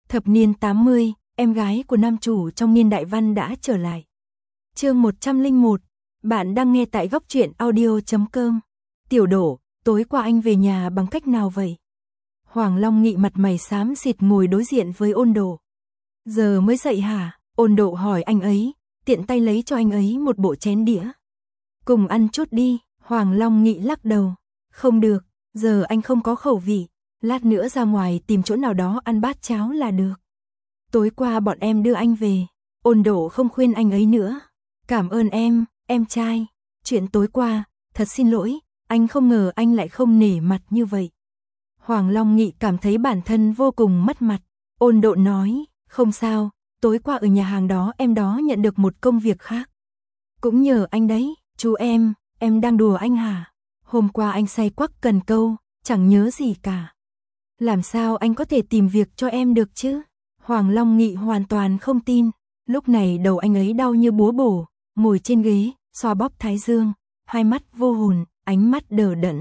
Thập niên 80, em gái của nam chủ trong niên đại văn đã trở lại. Chương 101, bạn đang nghe tại góc truyện audio.com. Tiểu Đổ, tối qua anh về nhà bằng cách nào vậy? Hoàng Long Nghị mặt mày xám xịt ngồi đối diện với Ôn Độ. Giờ mới dậy hả? Ôn Độ hỏi anh ấy, tiện tay lấy cho anh ấy một bộ chén đĩa. Cùng ăn chút đi, Hoàng Long Nghị lắc đầu. Không được, giờ anh không có khẩu vị, lát nữa ra ngoài tìm chỗ nào đó ăn bát cháo là được. Tối qua bọn em đưa anh về, Ôn Độ không khuyên anh ấy nữa. Cảm ơn em trai, chuyện tối qua, thật xin lỗi, anh không ngờ anh lại không nể mặt như vậy. Hoàng Long Nghị cảm thấy bản thân vô cùng mất mặt. Ôn Độ nói, không sao, tối qua ở nhà hàng đó em đó nhận được một công việc khác. Cũng nhờ anh đấy, chú em đang đùa anh hả? Hôm qua anh say quắc cần câu, chẳng nhớ gì cả. Làm sao anh có thể tìm việc cho em được chứ? Hoàng Long Nghị hoàn toàn không tin. Lúc này đầu anh ấy đau như búa bổ, ngồi trên ghế, xoa bóp thái dương, hai mắt vô hồn, ánh mắt đờ đẫn.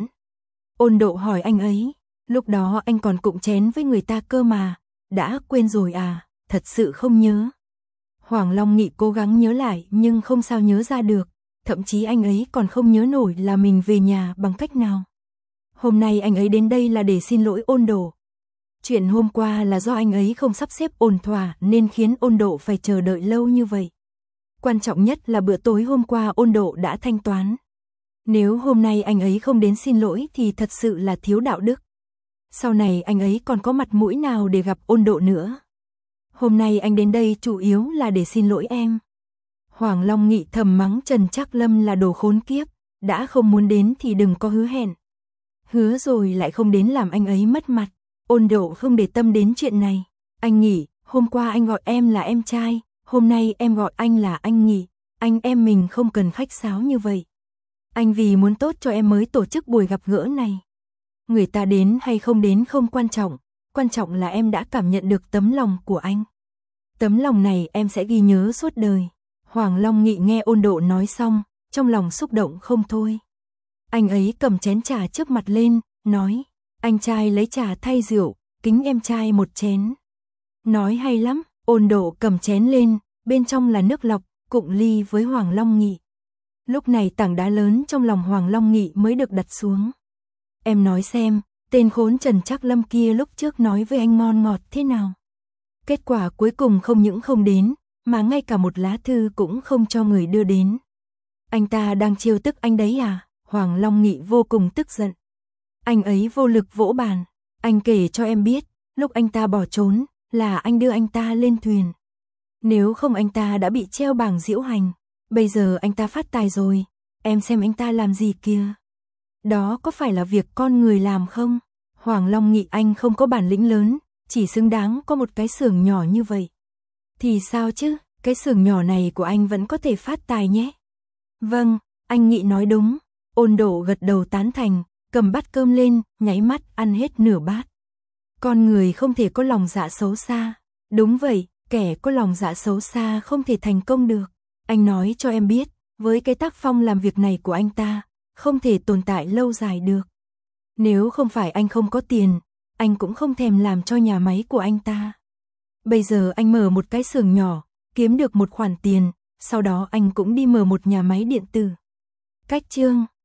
Ôn Độ hỏi anh ấy, lúc đó anh còn cụng chén với người ta cơ mà, đã quên rồi à, thật sự không nhớ. Hoàng Long Nghị cố gắng nhớ lại nhưng không sao nhớ ra được, thậm chí anh ấy còn không nhớ nổi là mình về nhà bằng cách nào. Hôm nay anh ấy đến đây là để xin lỗi Ôn Độ. Chuyện hôm qua là do anh ấy không sắp xếp ổn thỏa nên khiến Ôn Độ phải chờ đợi lâu như vậy. Quan trọng nhất là bữa tối hôm qua Ôn Độ đã thanh toán. Nếu hôm nay anh ấy không đến xin lỗi thì thật sự là thiếu đạo đức. Sau này anh ấy còn có mặt mũi nào để gặp Ôn Độ nữa. Hôm nay anh đến đây chủ yếu là để xin lỗi em. Hoàng Long Nghị thầm mắng Trần Trác Lâm là đồ khốn kiếp, đã không muốn đến thì đừng có hứa hẹn. Hứa rồi lại không đến làm anh ấy mất mặt. Ôn Độ không để tâm đến chuyện này. Anh Nghị, hôm qua anh gọi em là em trai, hôm nay em gọi anh là anh Nghị. Anh em mình không cần khách sáo như vậy. Anh vì muốn tốt cho em mới tổ chức buổi gặp gỡ này. Người ta đến hay không đến không quan trọng là em đã cảm nhận được tấm lòng của anh. Tấm lòng này em sẽ ghi nhớ suốt đời. Hoàng Long Nghị nghe Ôn Độ nói xong, trong lòng xúc động không thôi. Anh ấy cầm chén trà trước mặt lên, nói, anh trai lấy trà thay rượu, kính em trai một chén. Nói hay lắm, Ôn Độ cầm chén lên, bên trong là nước lọc, cụng ly với Hoàng Long Nghị. Lúc này tảng đá lớn trong lòng Hoàng Long Nghị mới được đặt xuống. Em nói xem, tên khốn Trần Trác Lâm kia lúc trước nói với anh ngon ngọt thế nào? Kết quả cuối cùng không những không đến, mà ngay cả một lá thư cũng không cho người đưa đến. Anh ta đang trêu tức anh đấy à? Hoàng Long Nghị vô cùng tức giận. Anh ấy vô lực vỗ bàn. Anh kể cho em biết, lúc anh ta bỏ trốn, là anh đưa anh ta lên thuyền. Nếu không anh ta đã bị treo bảng diễu hành. Bây giờ anh ta phát tài rồi, em xem anh ta làm gì kia. Đó có phải là việc con người làm không? Hoàng Long Nghị anh không có bản lĩnh lớn, chỉ xứng đáng có một cái xưởng nhỏ như vậy. Thì sao chứ, cái xưởng nhỏ này của anh vẫn có thể phát tài nhé. Vâng, anh Nghị nói đúng. Ôn Độ gật đầu tán thành, cầm bát cơm lên, nháy mắt ăn hết nửa bát. Con người không thể có lòng dạ xấu xa. Đúng vậy, kẻ có lòng dạ xấu xa không thể thành công được. Anh nói cho em biết, với cái tác phong làm việc này của anh ta, không thể tồn tại lâu dài được. Nếu không phải anh không có tiền, anh cũng không thèm làm cho nhà máy của anh ta. Bây giờ anh mở một cái xưởng nhỏ, kiếm được một khoản tiền, sau đó anh cũng đi mở một nhà máy điện tử. Cách chương